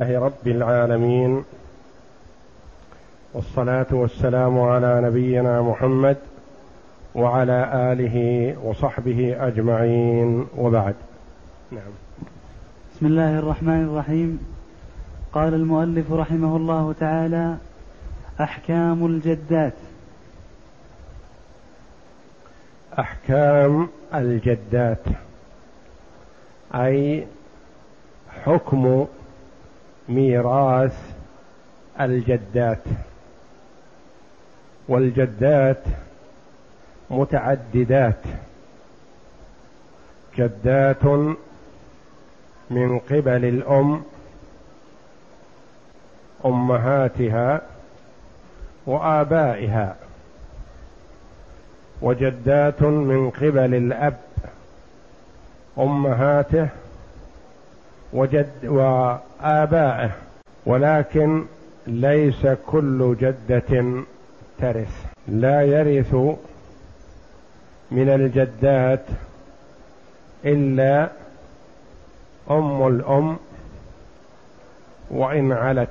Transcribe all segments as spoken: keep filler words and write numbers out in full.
لله رب العالمين، والصلاة والسلام على نبينا محمد وعلى آله وصحبه أجمعين، وبعد. نعم. بسم الله الرحمن الرحيم. قال المؤلف رحمه الله تعالى: أحكام الجدات. أحكام الجدات أي حكم ميراث الجدات. والجدات متعددات: جدات من قبل الأم أمهاتها وآبائها، وجدات من قبل الأب أمهاته وجد وآبائه، ولكن ليس كل جدة ترث. لا يرث من الجدات إلا أم الأم وإن علت،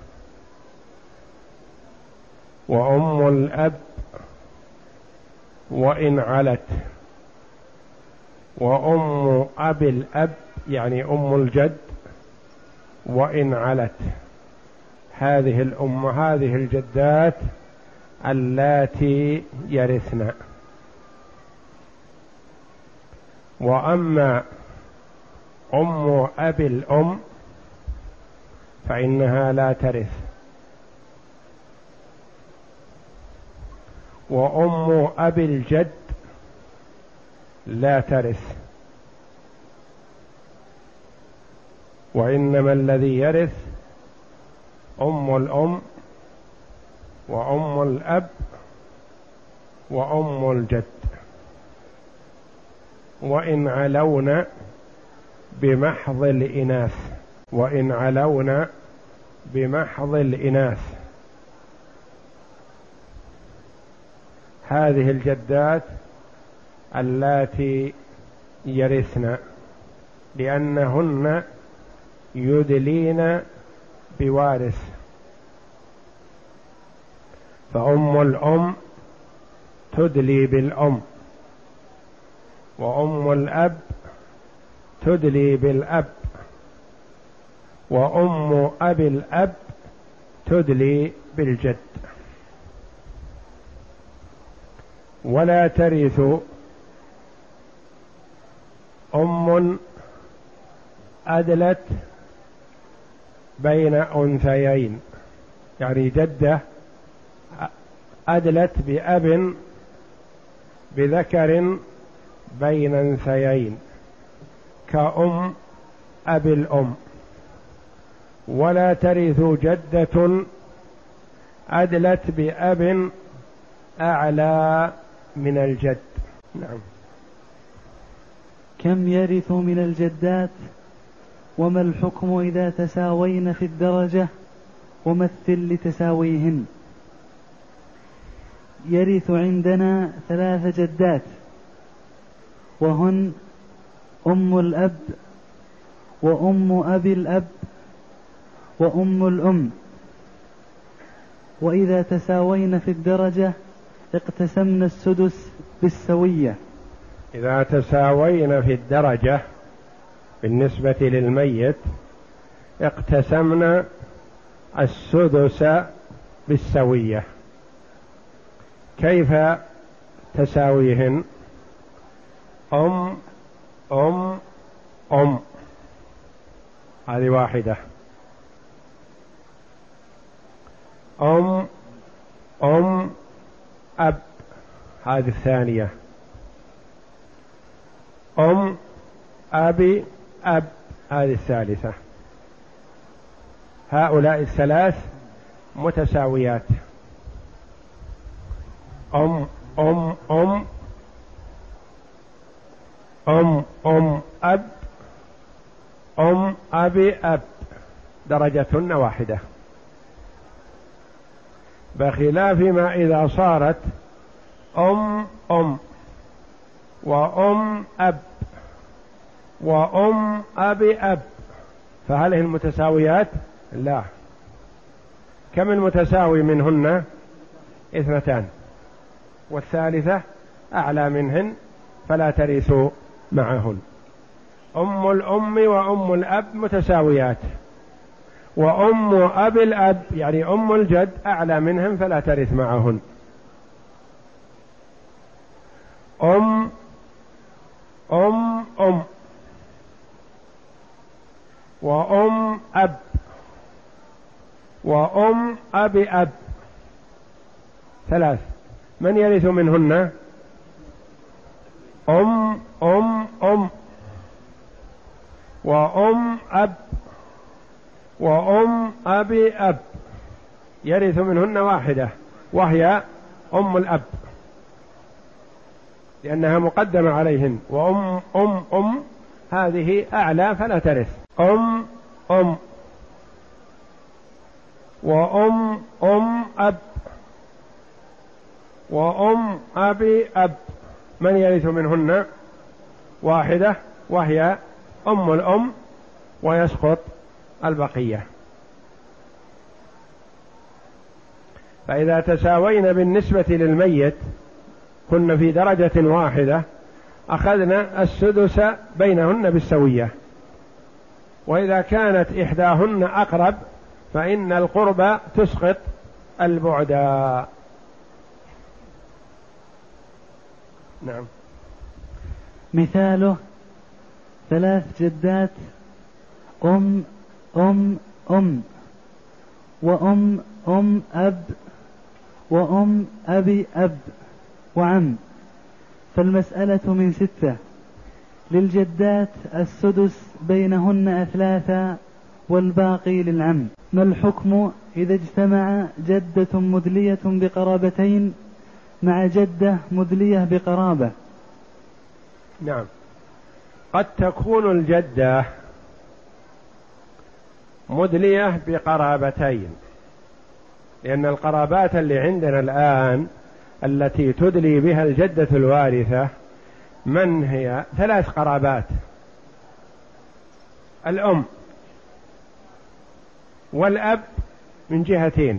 وأم الأب وإن علت، وأم أبي الأب يعني أم الجد وإن علت. هذه الأم هذه الجدات اللاتي يرثن. وأما أم أبي الأم فإنها لا ترث، وأم أبي الجد لا ترث، وإنما الذي يرث أم الأم وأم الأب وأم الجد، وإن علون بمحض الإناث وإن علون بمحض الإناث. هذه الجدات اللاتي يرثن، لأنهن يدلين بوارث. فأم الأم تدلي بالأم، وأم الأب تدلي بالأب، وأم أبي الأب تدلي بالجد. ولا ترث أم أدلت بين أنثيين، يعني جدة أدلت بأب بذكر بين أنثيين كأم أبي الأم. ولا ترث جدة أدلت بأب أعلى من الجد. نعم. كم يرث من الجدات؟ وما الحكم إذا تساوين في الدرجة؟ ومثل لتساويهن. يرث عندنا ثلاث جدات، وهن أم الأب وأم أبي الأب وأم الأم. وإذا تساوين في الدرجة اقتسمن السدس بالسوية. إذا تساوين في الدرجة بالنسبة للميت اقتسمن السدس بالسوية. كيف تساويهن؟ أم أم أم هذه واحدة، أم أم أب هذه الثانية، أم أبي أب هذه الثالثة. هؤلاء الثلاث متساويات. أم أم أم أم أم أب أم أبي أب درجتهن واحدة، بخلاف ما إذا صارت أم أم وأم أب وأم أبي أب، فهل هي المتساويات؟ لا، كم المتساوي منهن؟ اثنتان، والثالثة أعلى منهن فلا ترث معهن. أم الأم وأم الأب متساويات، وأم أب الأب يعني أم الجد أعلى منهن فلا ترث معهن. أم أم أم وأم أب وأم أب أب ثلاث، من يرث منهن؟ أم أم أم وأم أب وأم أب أب، يرث منهن واحدة وهي أم الأب لأنها مقدمة عليهن، وأم أم أم هذه أعلى فلا ترث. أم أم وأم أم أب وأم أب أب، من يرث منهن؟ واحدة وهي أم الأم، ويسقط البقية. فإذا تساوين بالنسبة للميت كن في درجة واحدة أخذنا السدس بينهن بالسوية، وإذا كانت إحداهن أقرب فإن القرب تسقط البعد. نعم. مثاله ثلاث جدات أم أم أم وأم أم أب وأم أبي أب وعم، فالمسألة من ستة، للجدات السدس بينهن أثلاثا والباقي للعم. ما الحكم إذا اجتمع جدة مدلية بقرابتين مع جدة مدلية بقرابة؟ نعم، قد تكون الجدة مدلية بقرابتين، لأن القرابات اللي عندنا الآن التي تدلي بها الجدة الوارثة من هي؟ ثلاث قرابات: الأم والأب من جهتين،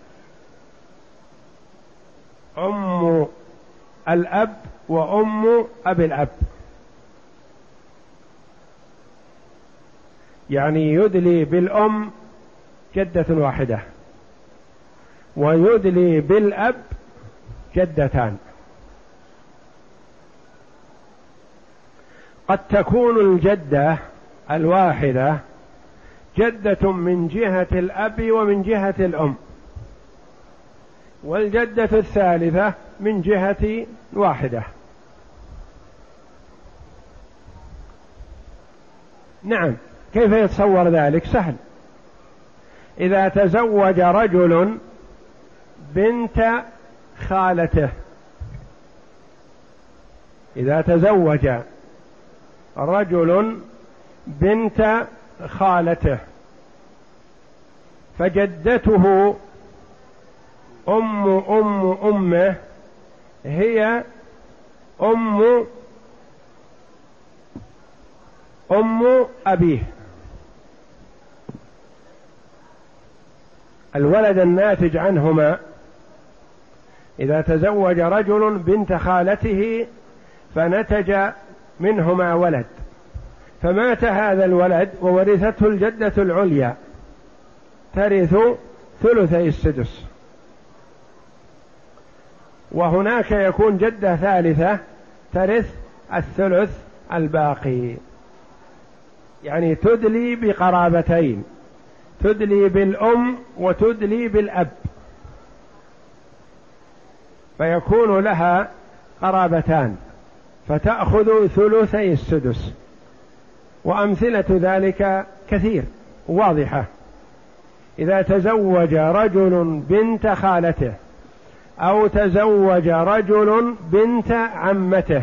أم الأب وأم أب الأب، يعني يدلي بالأم جدة واحدة ويدلي بالأب جدتان. قد تكون الجدة الواحدة جدة من جهة الأب ومن جهة الأم، والجدة الثالثة من جهة واحدة. نعم، كيف يتصور ذلك؟ سهل. إذا تزوج رجل بنت خالته، إذا تزوج رجل بنت خالته فجدته أم أم أمه هي أم أم أبيه، الولد الناتج عنهما إذا تزوج رجل بنت خالته فنتج منهما ولد، فمات هذا الولد وورثته الجدة العليا، ترث ثلثي السدس. وهناك يكون جدة ثالثة ترث الثلث الباقي، يعني تدلي بقرابتين، تدلي بالأم وتدلي بالأب، فيكون لها قرابتان فتأخذ ثلثي السدس. وأمثلة ذلك كثير واضحة. إذا تزوج رجل بنت خالته أو تزوج رجل بنت عمته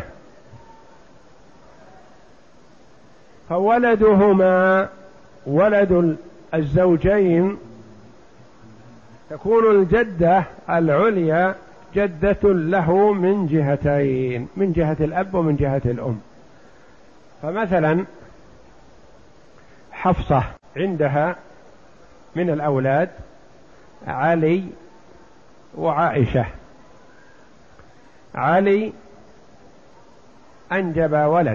فولدهما ولد الزوجين تكون الجدة العليا جدة له من جهتين، من جهة الأب ومن جهة الأم. فمثلا حفصة عندها من الأولاد علي وعائشة. علي أنجب ولد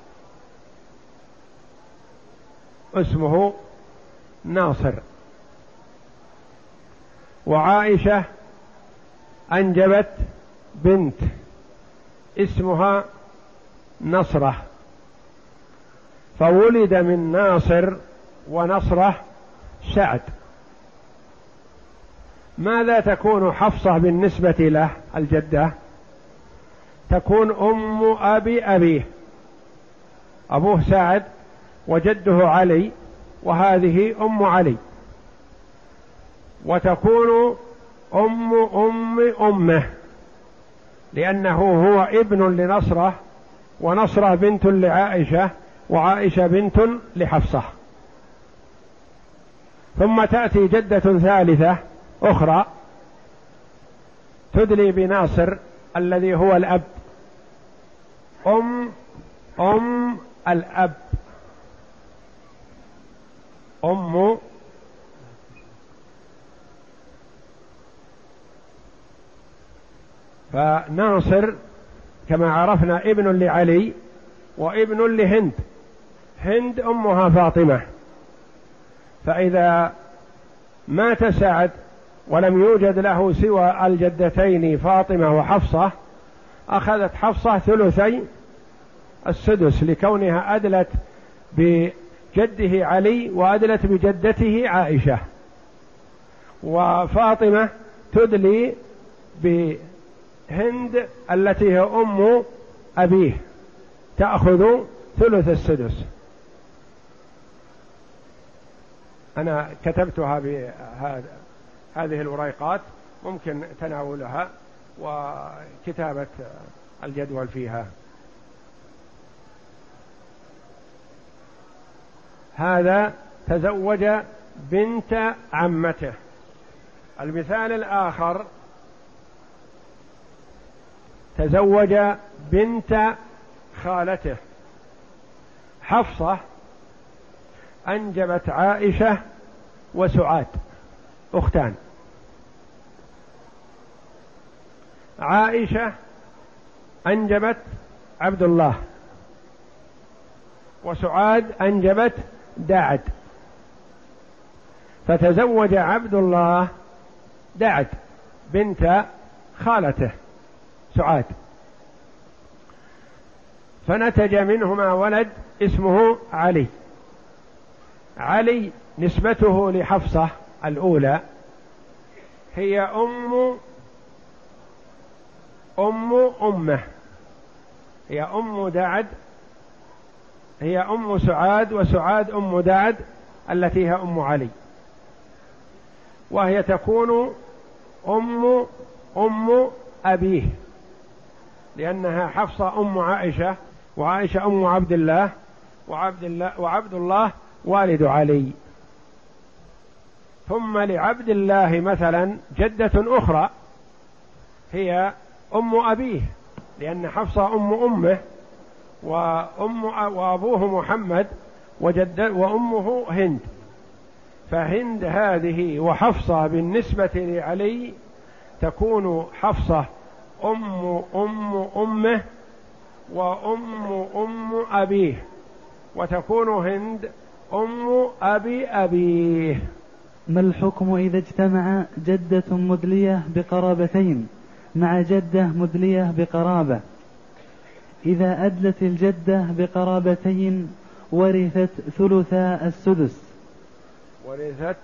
اسمه ناصر، وعائشة أنجبت بنت اسمها نصرة، فولد من ناصر ونصرة سعد. ماذا تكون حفصة بالنسبة له الجدة؟ تكون أم أبي أبيه، أبوه سعد وجده علي، وهذه أم علي، وتكون أم أم أمه، لأنه هو ابن لنصرة، ونصرة بنت لعائشة، وعائشة بنت لحفصة. ثم تأتي جدة ثالثة أخرى تدلي بناصر الذي هو الأب، أم أم الأب، أم فناصر كما عرفنا ابن لعلي وابن لهند، هند أمها فاطمة. فإذا مات سعد ولم يوجد له سوى الجدتين فاطمة وحفصة، أخذت حفصة ثلثي السدس لكونها أدلت بجده علي وأدلت بجدته عائشة، وفاطمة تدلي بهند التي هي أم أبيه تأخذ ثلث السدس. أنا كتبتها بهذه هذه الوريقات، ممكن تناولها وكتابة الجدول فيها. هذا تزوج بنت عمته. المثال الآخر تزوج بنت خالته. حفصة أنجبت عائشة وسعاد أختان. عائشة أنجبت عبد الله، وسعاد أنجبت داعد، فتزوج عبد الله داعد بنت خالته سعاد، فنتج منهما ولد اسمه علي. علي نسبته لحفصة الأولى هي أم أم أمه، هي أم داعد، هي أم سعاد، وسعاد أم داعد التي هي أم علي، وهي تكون أم أم أبيه، لأنها حفصة أم عائشة، وعائشة أم عبد الله، وعبد الله وعبد الله والد علي. ثم لعبد الله مثلا جدة أخرى هي أم أبيه، لأن حفصة أم أمه، وأم وأبوه محمد، وجد وأمه هند، فهند هذه وحفصة بالنسبة لعلي تكون حفصة أم أم أمه وأم أم أبيه، وتكون هند أم أبي أبيه. ما الحكم إذا اجتمع جدة مدلية بقرابتين مع جدة مدلية بقرابة؟ إذا أدلت الجدة بقرابتين ورثت ثلثا السدس. ورثت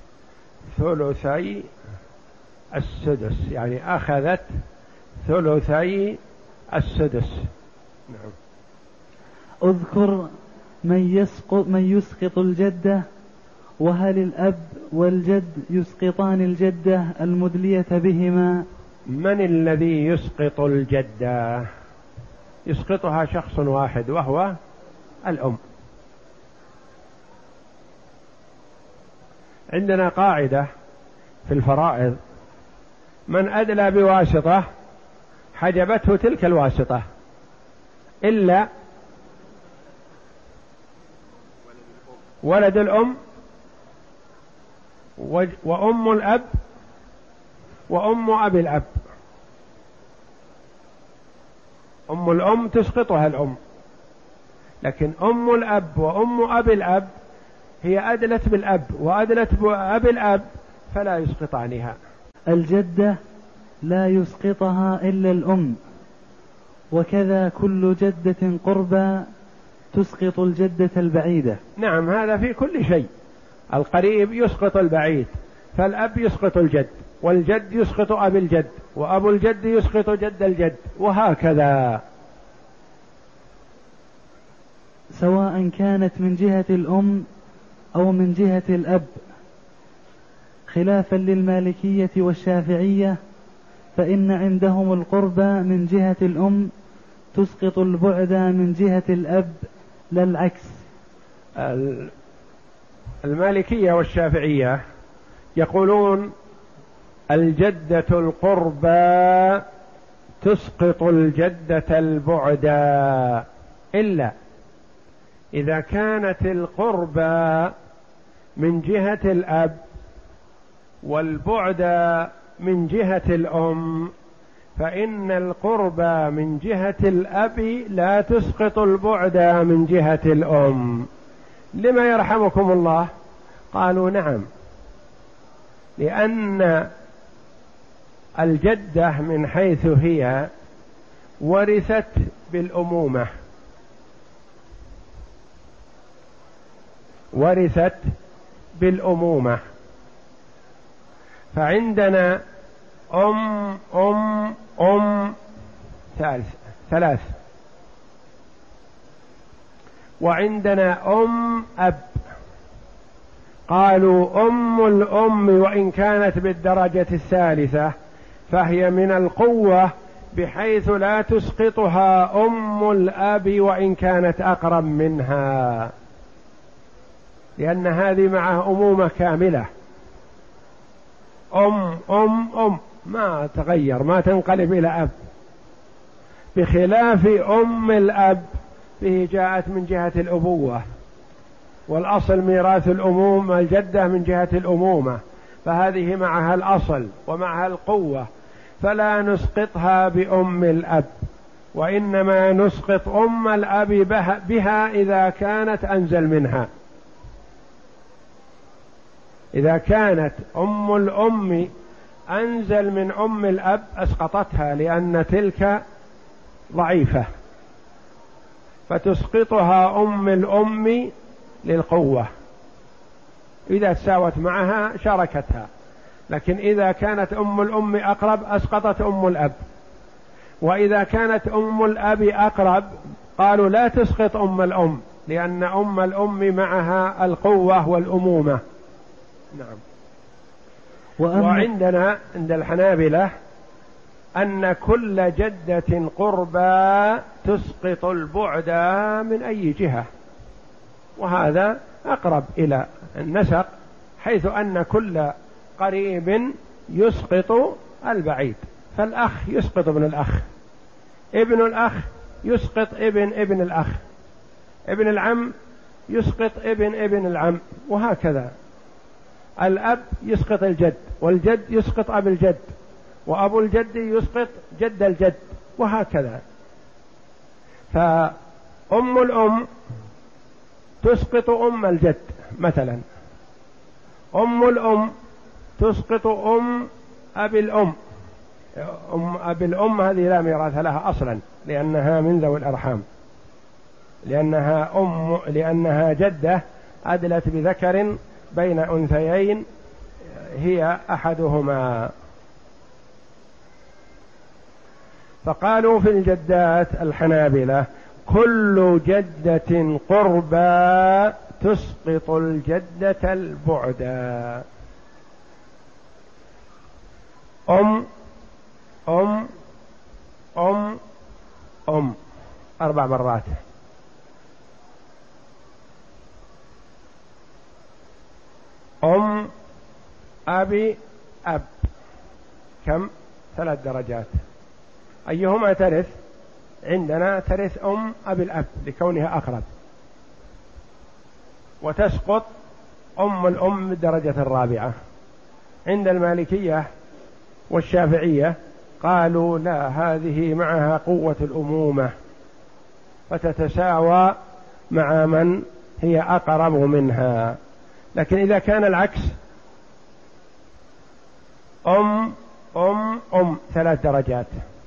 ثلثي السدس، يعني أخذت ثلثي السدس. نعم. اذكر من يسقط من يسقط الجدة، وهل الأب والجد يسقطان الجدة المدلية بهما؟ من الذي يسقط الجدة؟ يسقطها شخص واحد وهو الأم. عندنا قاعدة في الفرائض: من أدلى بواسطة حجبته تلك الواسطة إلا ولد الأم وأم الأب وأم أبي الأب. أم الأم تسقطها الأم، لكن أم الأب وأم أبي الأب هي أدلت بالأب وأدلت بأبي الأب فلا يسقطانها. الجدة لا يسقطها إلا الأم، وكذا كل جدة قربى تسقط الجدة البعيدة. نعم، هذا في كل شيء، القريب يسقط البعيد، فالأب يسقط الجد، والجد يسقط أبي الجد، وأبو الجد يسقط جد الجد، وهكذا. سواء كانت من جهة الأم أو من جهة الأب، خلافا للمالكية والشافعية، فإن عندهم القربى من جهة الأم تسقط البعد من جهة الأب، لا العكس. المالكية والشافعية يقولون الجدة القربى تسقط الجدة البعدى، إلا إذا كانت القربى من جهة الأب والبعدى من جهة الأم، فإن القربى من جهة الأب لا تسقط البعدى من جهة الأم. لما يرحمكم الله؟ قالوا نعم، لأن الجدة من حيث هي ورثت بالأمومة، ورثت بالأمومة، فعندنا أم أم أم ثالث ثلاث، وعندنا أم أب. قالوا أم الأم وإن كانت بالدرجة الثالثة فهي من القوة، بحيث لا تسقطها أم الأب وإن كانت أقرب منها، لأن هذه معها أمومة كاملة، أم أم أم ما تغير، ما تنقلب إلى أب، بخلاف أم الأب به جاءت من جهة الأبوة، والأصل ميراث الأمومة الجدة من جهة الأمومة، فهذه معها الأصل ومعها القوة، فلا نسقطها بأم الأب، وإنما نسقط أم الأب بها إذا كانت أنزل منها. إذا كانت أم الأم أنزل من أم الأب أسقطتها، لأن تلك ضعيفة، فتسقطها أم الأم للقوة، إذا تساوت معها شاركتها. لكن إذا كانت أم الأم أقرب أسقطت أم الأب، وإذا كانت أم الأب أقرب قالوا لا تسقط أم الأم، لأن أم الأم معها القوة والأمومة. نعم. وعندنا عند الحنابلة أن كل جدة قربى تسقط البعد من أي جهة، وهذا أقرب إلى النسق، حيث أن كل قريب يسقط البعيد، فالأخ يسقط ابن الأخ، ابن الأخ يسقط ابن ابن الأخ، ابن العم يسقط ابن ابن العم، وهكذا. الأب يسقط الجد، والجد يسقط أبو الجد، وأبو الجد يسقط جد الجد، وهكذا. فأم الأم تسقط أم الجد مثلا، أم الأم تسقط أم أبي الأم، أم أبي الأم هذه لا ميراث لها أصلا، لأنها من ذوي الأرحام، لأنها أم لأنها جدة أدلت بذكر بين أنثيين هي أحدهما. فقالوا في الجدات الحنابلة كل جدة قربى تسقط الجدة البعدى. أم أم أم أم أربع مرات. أم أبي أب كم؟ ثلاث درجات. أيهما ترث؟ عندنا ترث أم أبي الأب لكونها أقرب، وتسقط أم الأم الدرجة الرابعة. عند المالكية والشافعية قالوا لا، هذه معها قوة الأمومة فتتساوى مع من هي أقرب منها. لكن إذا كان العكس، أم أم أم ثلاث درجات،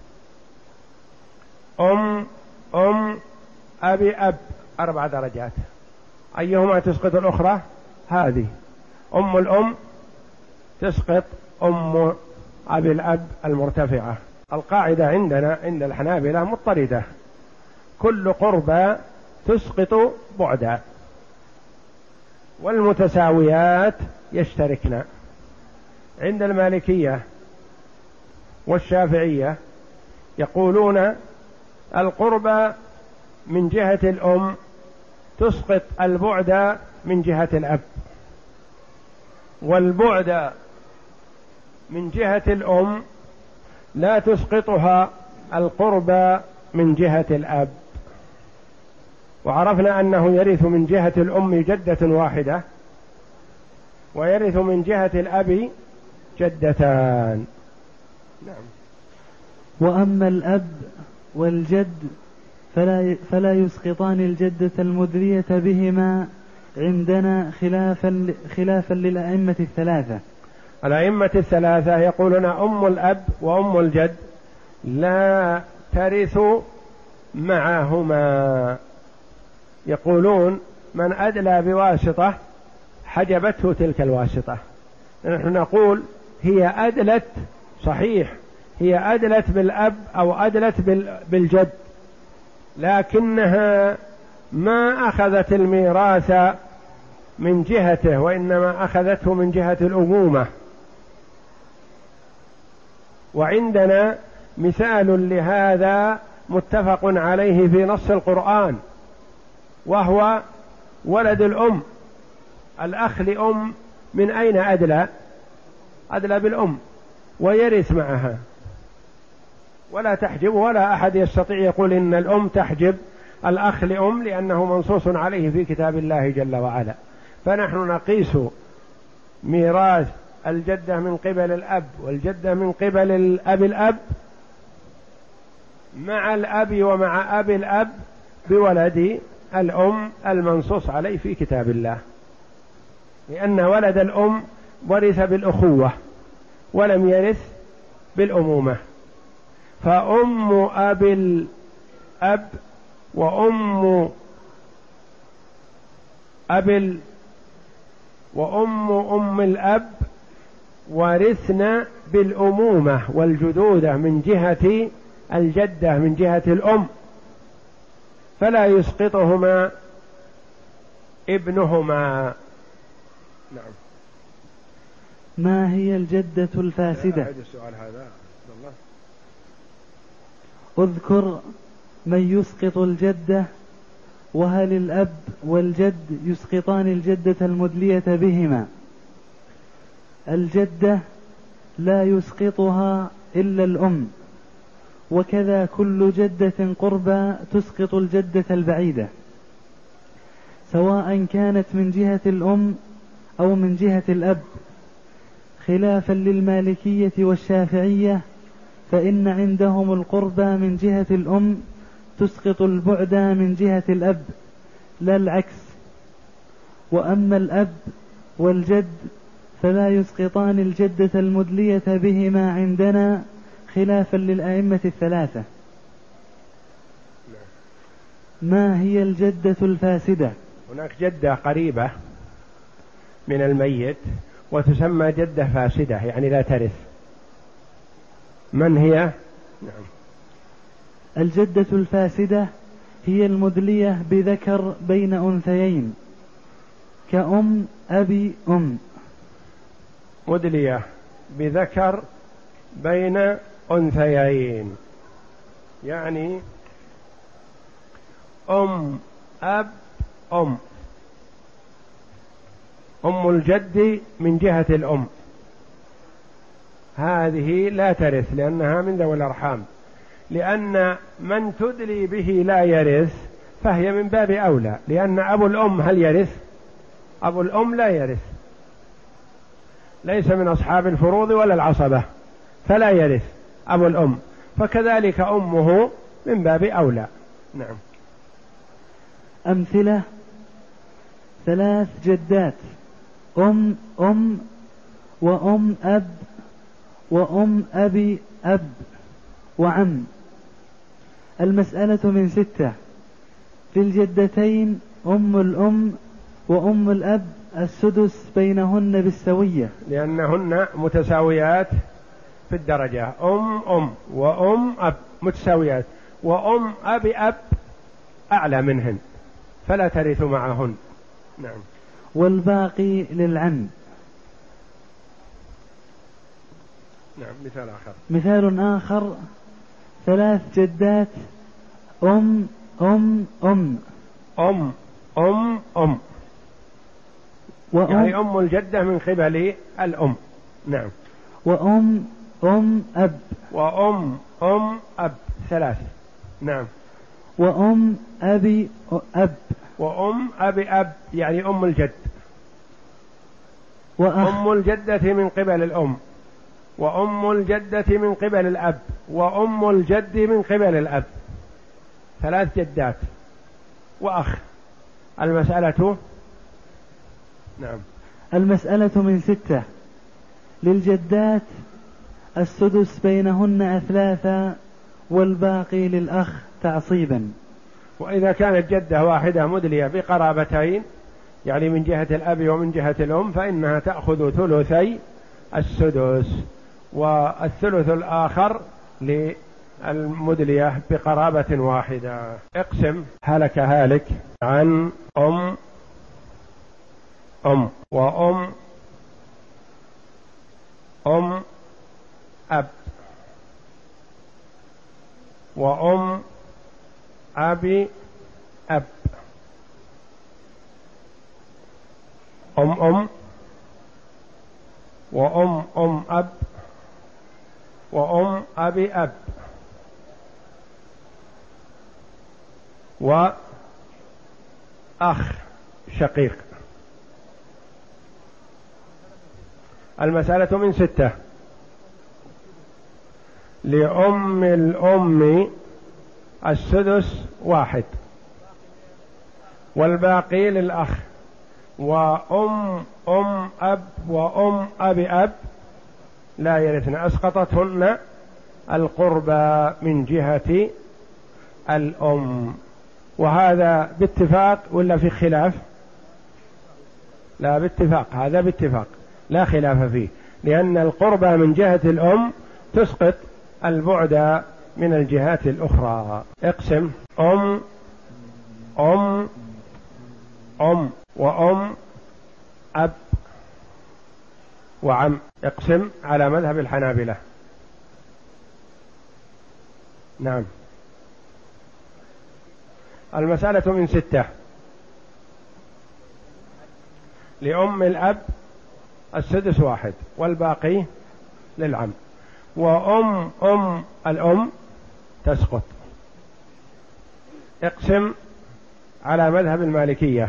أم أم أبي أب أربع درجات، أيهما تسقط الأخرى؟ هذه أم الأم تسقط أم أبي الأب المرتفعة. القاعدة عندنا عند الحنابلة مضطردة، كل قربى تسقط بعدا، والمتساويات يشتركن. عند المالكية والشافعية يقولون القربى من جهة الأم تسقط البعد من جهة الأب، والبعد من جهة الأم لا تسقطها القربى من جهة الأب. وعرفنا أنه يرث من جهة الأم جدة واحدة، ويرث من جهة الأب جدتان. نعم. وأما الأب والجد فلا فلا يسقطان الجدة المدلية بهما عندنا خلافا خلافا للأئمة الثلاثة. الأئمة الثلاثة يقولون أم الأب وأم الجد لا ترث معهما، يقولون من أدلى بواسطة حجبته تلك الواسطة. نحن نقول هي أدلت، صحيح هي أدلت بالأب أو أدلت بالجد، لكنها ما أخذت الميراث من جهته، وإنما أخذته من جهة الأمومة. وعندنا مثال لهذا متفق عليه في نص القرآن، وهو ولد الأم. الأخ لأم من أين أدلى؟ أدلى بالأم، ويرث معها ولا تحجب، ولا أحد يستطيع يقول إن الأم تحجب الأخ لأم، لأنه منصوص عليه في كتاب الله جل وعلا. فنحن نقيس ميراث الجدة من قبل الأب والجدة من قبل الأب الأب مع الأب ومع أب الأب بولد الأم المنصوص عليه في كتاب الله، لأن ولد الأم ورث بالأخوة ولم يرث بالأمومة. فأم أب الأب وأم أب وأم أم الأب ورثنا بالأمومة والجدودة من جهة الجدة من جهة الأم، فلا يسقطهما ابنهما. نعم. ما هي الجدة الفاسدة؟ السؤال هذا الله. اذكر من يسقط الجدة، وهل الأب والجد يسقطان الجدة المدلية بهما؟ الجدة لا يسقطها إلا الأم، وكذا كل جدة قربى تسقط الجدة البعيدة، سواء كانت من جهة الأم أو من جهة الأب، خلافا للمالكية والشافعية، فإن عندهم القربى من جهة الأم تسقط البعد من جهة الأب لا العكس. وأما الأب والجد فلا يسقطان الجدة المدلية بهما عندنا خلافا للأئمة الثلاثة. ما هي الجدة الفاسدة؟ هناك جدة قريبة من الميت وتسمى جدة فاسدة، يعني لا ترث. من هي؟ نعم. الجدة الفاسدة هي المدلية بذكر بين أنثيين كأم أبي أم. مدلية بذكر بين أنثيين يعني أم أب أم، أم الجد من جهة الأم، هذه لا ترث لأنها من ذوي الأرحام، لأن من تدلي به لا يرث فهي من باب أولى، لأن أبو الأم هل يرث؟ أبو الأم لا يرث، ليس من أصحاب الفروض ولا العصبة، فلا يرث أبو الأم، فكذلك أمه من باب أولى. نعم. أمثلة: ثلاث جدات، أم أم وأم أب وأم أبي أب وعم. المسألة من ستة. للجدتين أم الأم وأم الأب السدس بينهن بالسوية، لأنهن متساويات في الدرجة، أم أم وأم أب متساويات، وأم أب أب أعلى منهن فلا ترث معهن. نعم. والباقي للعم. نعم. مثال آخر. مثال آخر: ثلاث جدات، أم أم أم أم أم أم وأم يعني أم الجدة من قبل الأم. نعم. وأم أم أب وأم أم أب ثلاث. نعم. وأم أبي أب وأم أبي أب يعني أم الجد. وأخ. أم الجدة من قبل الأم، وأم الجدة من قبل الأب، وأم الجد من قبل الأب، ثلاث جدات وأخ. المسألة. نعم. المسألة من ستة. للجدات السدس بينهن أثلاثا والباقي للأخ تعصيبا. وإذا كانت جدة واحدة مدلية بقرابتين يعني من جهة الأب ومن جهة الأم فإنها تأخذ ثلثي السدس، والثلث الآخر للمدلية بقرابة واحدة. اقسم هلك هالك عن أم أم وأم أم أب وأم أبي أب. أم أم وأم أم أب وأم أبي أب وأخ شقيق. المسألة من ستة. لأم الأم السدس واحد والباقي للأخ، وأم أم أب وأم أبي أب لا يرثن، أسقطتهن القربى من جهة الأم. وهذا باتفاق ولا في خلاف؟ لا باتفاق، هذا باتفاق لا خلاف فيه، لأن القربى من جهة الأم تسقط البعد من الجهات الأخرى. اقسم أم أم أم وأم أب وعم. اقسم على مذهب الحنابلة. نعم. المسألة من ستة. لأم الأب السدس واحد والباقي للعم، وأم أم الأم تسقط. اقسم على مذهب المالكية.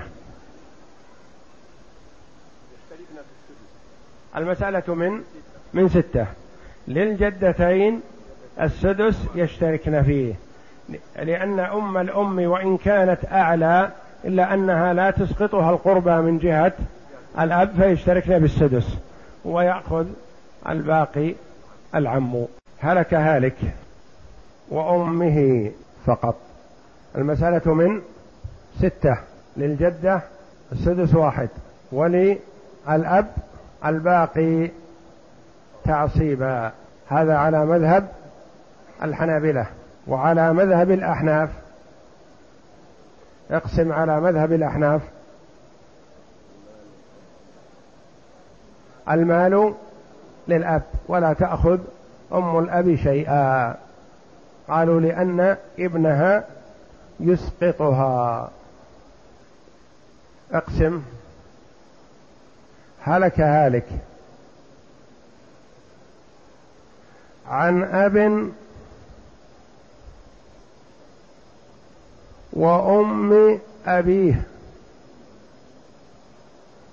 المسألة من من ستة. للجدتين السدس يشتركن فيه، لأن أم الأم وإن كانت أعلى إلا أنها لا تسقطها القربى من جهة الأب فيشتركن بالسدس، ويأخذ الباقي العم. هلك هالك وأمه فقط. المسألة من ستة. للجدة السدس واحد وللأب الباقي تعصيبا. هذا على مذهب الحنابلة. وعلى مذهب الأحناف اقسم على مذهب الأحناف. المال للأب ولا تأخذ أم الأب شيئا، قالوا لأن ابنها يسقطها. اقسم هلك هالك عن أب وأم أبيه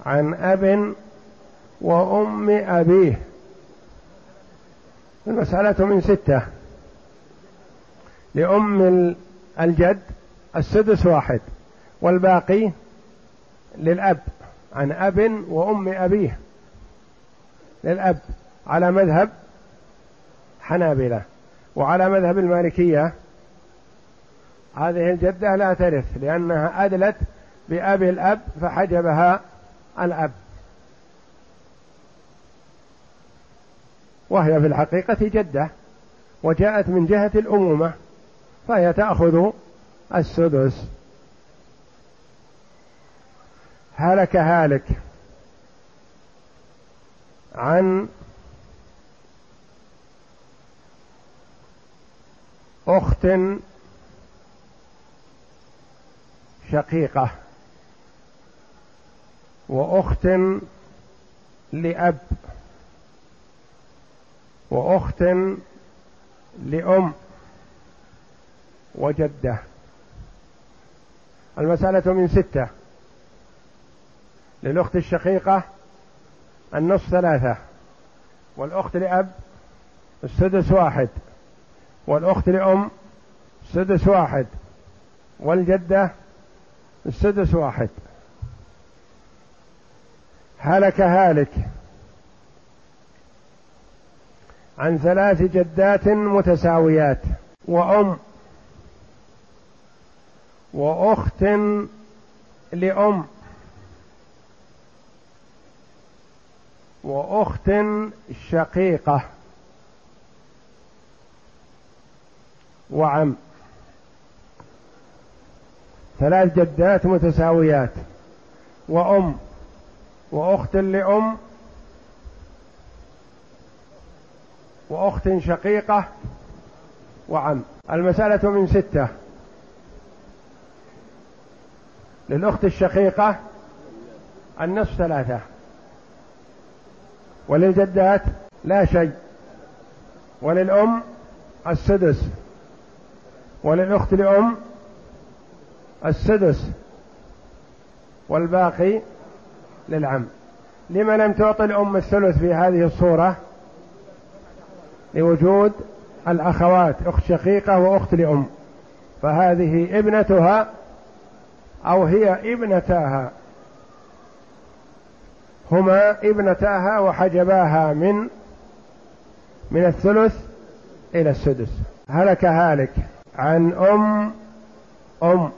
عن أب وأم أبيه. المسألة من ستة. لأم الجد السدس واحد، والباقي للأب عن أب وأم أبيه للأب على مذهب حنابلة. وعلى مذهب المالكية هذه الجدة لا ترث لأنها أدلت بأبي الأب فحجبها الأب، وهي في الحقيقة جدة وجاءت من جهة الأمومة، فهي تأخذ السدس. هلك هالك عن أخت شقيقة وأخت لأب وأخت لأم وجدة. المسألة من ستة. للأخت الشقيقة النصف ثلاثة، والأخت لأب السدس واحد، والأخت لأم السدس واحد، والجدة السدس واحد. هلك هالك عن ثلاث جدات متساويات وأم وأخت لأم وأخت شقيقة وعم. ثلاث جدات متساويات وأم وأخت لأم وأخت شقيقة وعم. المسألة من ستة. للأخت الشقيقة النصف ثلاثة، وللجدات لا شيء، وللأم السدس، وللأخت لأم السدس، والباقي للعم. لما لم تعطي الأم الثلث في هذه الصورة؟ لوجود الأخوات أخت شقيقة وأخت لأم، فهذه ابنتها أو هي ابنتاها، هما ابنتاها وحجباها من من الثلث إلى السدس. هلك هالك عن أم أم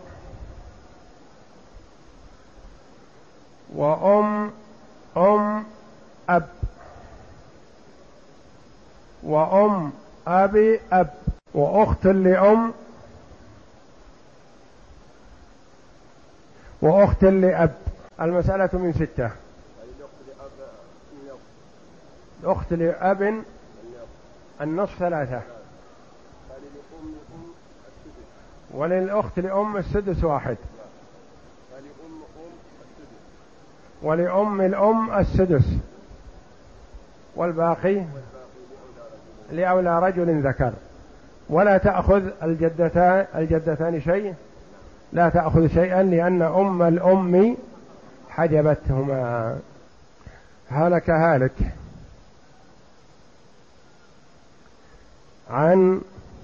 وأم أم أب وأم أبي أب وأخت لأم وأخت لأب. المسألة من ستة. الأخت لأب النصف ثلاثة، وللأخت لأم السدس واحد، ولأم الأم السدس، والباقي لأولى رجل ذكر. ولا تأخذ الجدتان الجدتان شيء، لا تأخذ شيئا لأن أم الأم حجبتهما. هلك هالك عن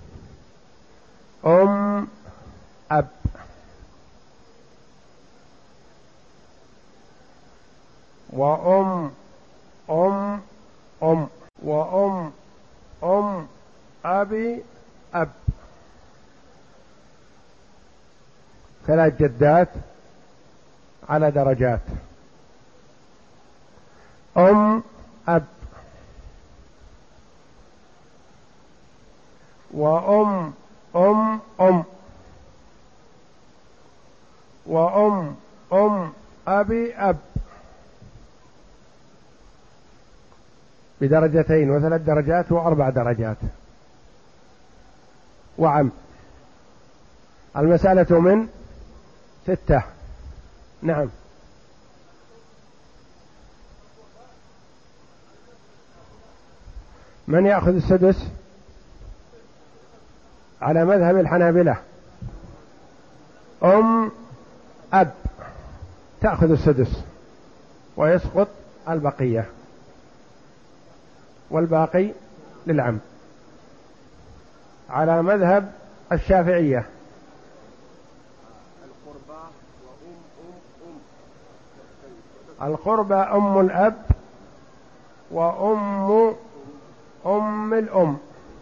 أم أب وأم أم أم وأم أم أبي أب. ثلاث جدات على درجات. أم أب وأم أم أم وأم أم أبي أب بدرجتين وثلاث درجات وأربع درجات وعم. المسألة من ستة. نعم. من يأخذ السدس؟ على مذهب الحنابلة أم أب تأخذ السدس ويسقط البقية، والباقي للعم على مذهب الشافعية. القربى أم الأب وأم أم الأم،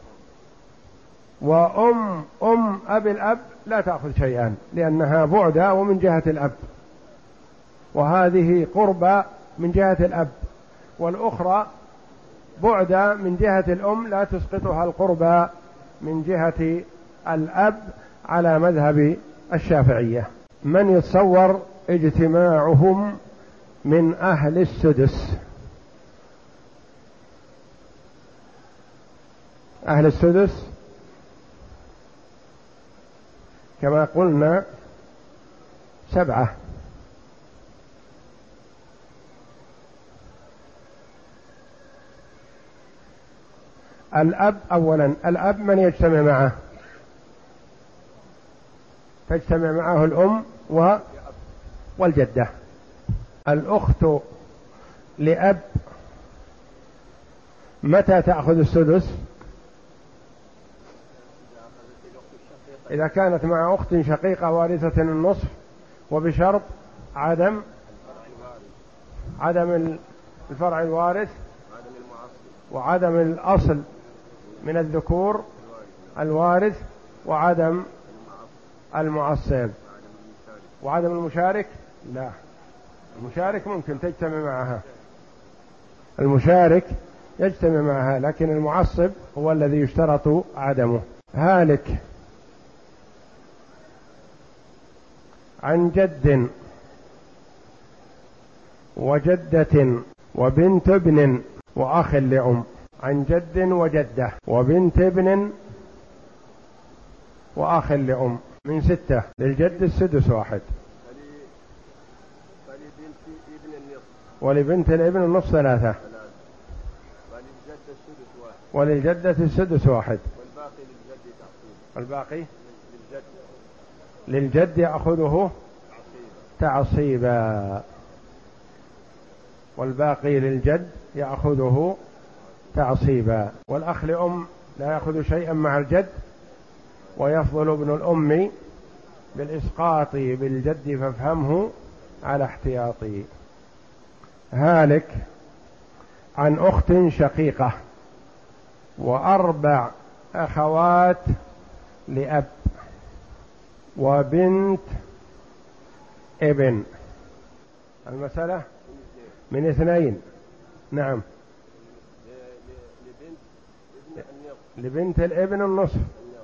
وأم أم أبي الأب لا تأخذ شيئا لأنها بعدة ومن جهة الأب، وهذه قربى من جهة الأب، والأخرى بعدة من جهة الأم لا تسقطها القربى من جهة الأب على مذهب الشافعية. من يتصور اجتماعهم من أهل السدس؟ أهل السدس كما قلنا سبعة. الأب أولا، الأب من يجتمع معه؟ تجتمع معه الأم و... والجدة. الأخت لأب متى تأخذ السدس؟ إذا كانت مع أخت شقيقة وارثة النصف، وبشرط عدم عدم الفرع الوارث وعدم الأصل من الذكور الوارث وعدم المعصب وعدم المشارك. لا، المشارك ممكن تجتمع معها، المشارك يجتمع معها، لكن المعصب هو الذي يشترط عدمه. هالك عن جد وجدة وبنت ابن وأخ لأم، عن جد وجدة وبنت ابن وأخ لأم من ستة. للجد السدس واحد، ولبنت الابن النصف ثلاثة، وللجدة السدس واحد، والباقي للجد يأخذه تعصيبا، والباقي للجد يأخذه تعصيبا. والأخ لأم لا يأخذ شيئا مع الجد، ويفضل ابن الأم بالإسقاط بالجد فافهمه على احتياطي. هالك عن أخت شقيقة وأربع أخوات لأب وبنت ابن. المسألة من اثنين. نعم، لبنت الابن النصف،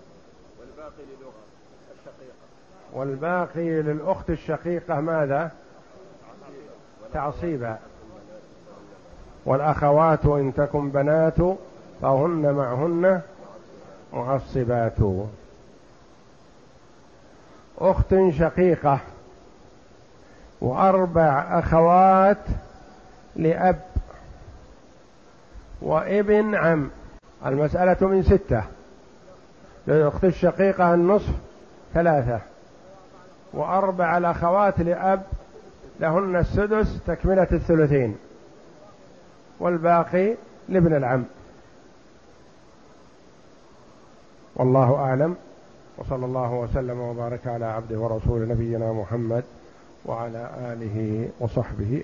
والباقي للأخت الشقيقة ماذا؟ تعصيبا. والأخوات إن تكن بنات فهن معهن معصبات. أخت شقيقة وأربع أخوات لأب وابن عم. المسألة من ستة. للأخت الشقيقة النصف ثلاثة، وأربع الأخوات لأب لهن السدس تكملة الثلثين، والباقي لابن العم. والله أعلم، وصلى الله وسلم وبارك على عبده ورسول نبينا محمد وعلى آله وصحبه.